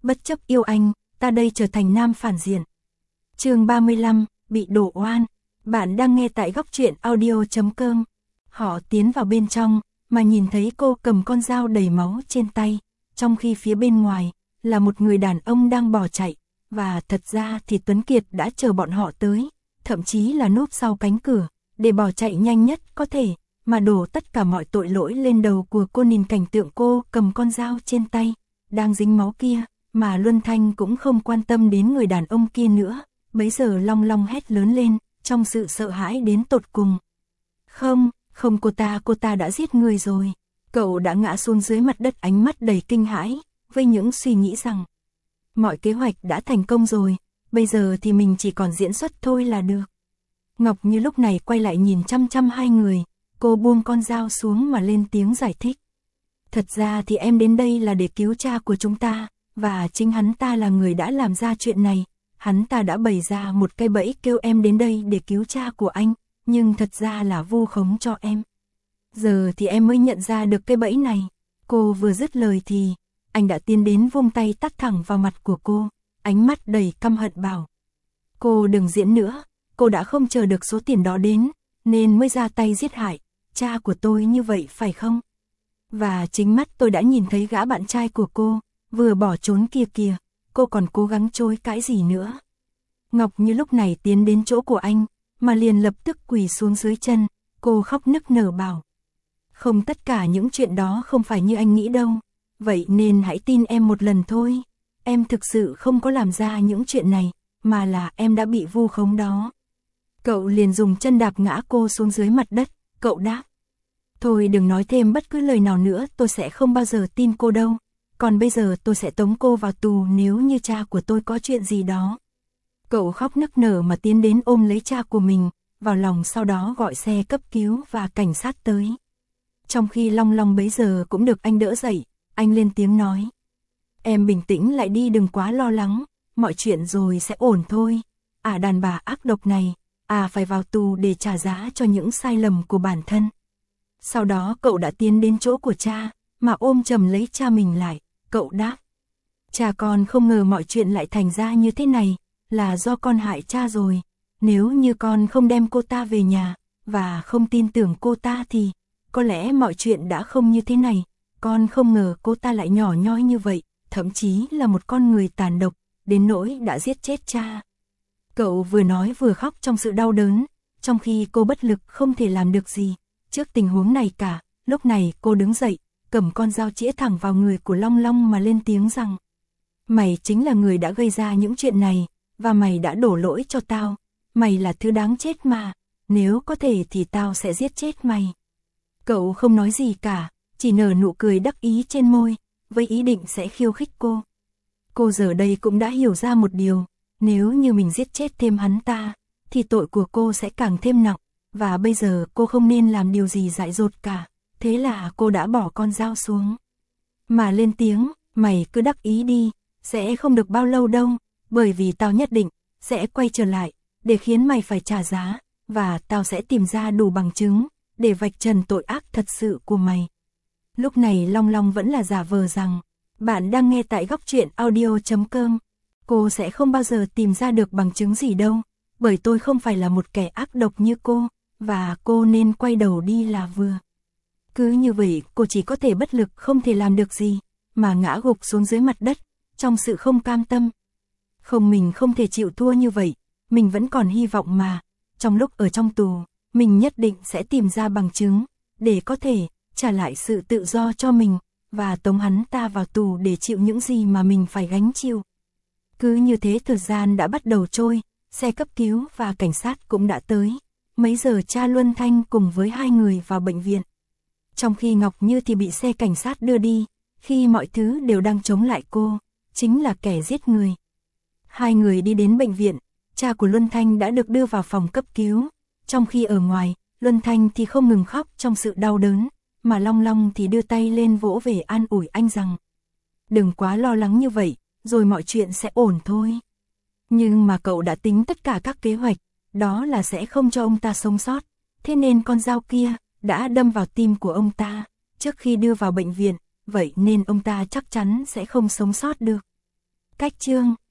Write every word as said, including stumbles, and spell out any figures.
bất chấp yêu anh, ta đây trở thành nam phản diện. Chương ba mươi lăm, bị đổ oan. Bạn đang nghe tại góc truyện audio chấm com. Họ tiến vào bên trong, mà nhìn thấy cô cầm con dao đầy máu trên tay, trong khi phía bên ngoài là một người đàn ông đang bỏ chạy, và thật ra thì Tuấn Kiệt đã chờ bọn họ tới, thậm chí là núp sau cánh cửa, để bỏ chạy nhanh nhất có thể, mà đổ tất cả mọi tội lỗi lên đầu của cô. Nhìn cảnh tượng cô cầm con dao trên tay, đang dính máu kia, mà Luân Thanh cũng không quan tâm đến người đàn ông kia nữa, bấy giờ long long hét lớn lên, trong sự sợ hãi đến tột cùng. Không, không cô ta, cô ta đã giết người rồi. Cậu đã ngã xuống dưới mặt đất, ánh mắt đầy kinh hãi, với những suy nghĩ rằng mọi kế hoạch đã thành công rồi, bây giờ thì mình chỉ còn diễn xuất thôi là được. Ngọc Như lúc này quay lại nhìn chăm chăm hai người, cô buông con dao xuống mà lên tiếng giải thích. Thật ra thì em đến đây là để cứu cha của chúng ta, và chính hắn ta là người đã làm ra chuyện này. Hắn ta đã bày ra một cái bẫy kêu em đến đây để cứu cha của anh, nhưng thật ra là vu khống cho em. Giờ thì em mới nhận ra được cái bẫy này. Cô vừa dứt lời thì anh đã tiến đến vung tay tát thẳng vào mặt của cô, ánh mắt đầy căm hận bảo: cô đừng diễn nữa, cô đã không chờ được số tiền đó đến, nên mới ra tay giết hại cha của tôi như vậy phải không? Và chính mắt tôi đã nhìn thấy gã bạn trai của cô vừa bỏ trốn kia kìa, cô còn cố gắng chối cãi gì nữa. Ngọc Như lúc này tiến đến chỗ của anh, mà liền lập tức quỳ xuống dưới chân, cô khóc nức nở bảo: không, tất cả những chuyện đó không phải như anh nghĩ đâu, vậy nên hãy tin em một lần thôi, em thực sự không có làm ra những chuyện này, mà là em đã bị vu khống đó. Cậu liền dùng chân đạp ngã cô xuống dưới mặt đất, cậu đáp: thôi đừng nói thêm bất cứ lời nào nữa, tôi sẽ không bao giờ tin cô đâu, còn bây giờ tôi sẽ tống cô vào tù nếu như cha của tôi có chuyện gì đó. Cậu khóc nức nở mà tiến đến ôm lấy cha của mình vào lòng, sau đó gọi xe cấp cứu và cảnh sát tới. Trong khi Long Long bấy giờ cũng được anh đỡ dậy, anh lên tiếng nói: em bình tĩnh lại đi, đừng quá lo lắng, mọi chuyện rồi sẽ ổn thôi. À, đàn bà ác độc này, à phải vào tù để trả giá cho những sai lầm của bản thân. Sau đó cậu đã tiến đến chỗ của cha, mà ôm chầm lấy cha mình lại, cậu đáp: cha con không ngờ mọi chuyện lại thành ra như thế này, là do con hại cha rồi. Nếu như con không đem cô ta về nhà, và không tin tưởng cô ta thì có lẽ mọi chuyện đã không như thế này. Con không ngờ cô ta lại nhỏ nhoi như vậy, thậm chí là một con người tàn độc, đến nỗi đã giết chết cha. Cậu vừa nói vừa khóc trong sự đau đớn, trong khi cô bất lực không thể làm được gì trước tình huống này cả. Lúc này cô đứng dậy, cầm con dao chĩa thẳng vào người của Long Long mà lên tiếng rằng: mày chính là người đã gây ra những chuyện này, và mày đã đổ lỗi cho tao. Mày là thứ đáng chết mà, nếu có thể thì tao sẽ giết chết mày. Cậu không nói gì cả, chỉ nở nụ cười đắc ý trên môi, với ý định sẽ khiêu khích cô. Cô giờ đây cũng đã hiểu ra một điều, nếu như mình giết chết thêm hắn ta, thì tội của cô sẽ càng thêm nặng, và bây giờ cô không nên làm điều gì dại dột cả. Thế là cô đã bỏ con dao xuống, mà lên tiếng: mày cứ đắc ý đi, sẽ không được bao lâu đâu, bởi vì tao nhất định sẽ quay trở lại, để khiến mày phải trả giá, và tao sẽ tìm ra đủ bằng chứng, để vạch trần tội ác thật sự của mày. Lúc này Long Long vẫn là giả vờ rằng: bạn đang nghe tại góc truyện audio chấm com. Cô sẽ không bao giờ tìm ra được bằng chứng gì đâu, bởi tôi không phải là một kẻ ác độc như cô, và cô nên quay đầu đi là vừa. Cứ như vậy cô chỉ có thể bất lực không thể làm được gì, mà ngã gục xuống dưới mặt đất, trong sự không cam tâm. Không, mình không thể chịu thua như vậy, mình vẫn còn hy vọng mà. Trong lúc ở trong tù, mình nhất định sẽ tìm ra bằng chứng, để có thể trả lại sự tự do cho mình, và tống hắn ta vào tù để chịu những gì mà mình phải gánh chịu. Cứ như thế thời gian đã bắt đầu trôi, xe cấp cứu và cảnh sát cũng đã tới. Mấy giờ cha Luân Thanh cùng với hai người vào bệnh viện. Trong khi Ngọc Như thì bị xe cảnh sát đưa đi, khi mọi thứ đều đang chống lại cô, chính là kẻ giết người. Hai người đi đến bệnh viện, cha của Luân Thanh đã được đưa vào phòng cấp cứu, trong khi ở ngoài, Luân Thanh thì không ngừng khóc trong sự đau đớn, mà Long Long thì đưa tay lên vỗ về an ủi anh rằng: đừng quá lo lắng như vậy, rồi mọi chuyện sẽ ổn thôi. Nhưng mà cậu đã tính tất cả các kế hoạch, đó là sẽ không cho ông ta sống sót, thế nên con dao kia đã đâm vào tim của ông ta trước khi đưa vào bệnh viện, vậy nên ông ta chắc chắn sẽ không sống sót được. Cách chương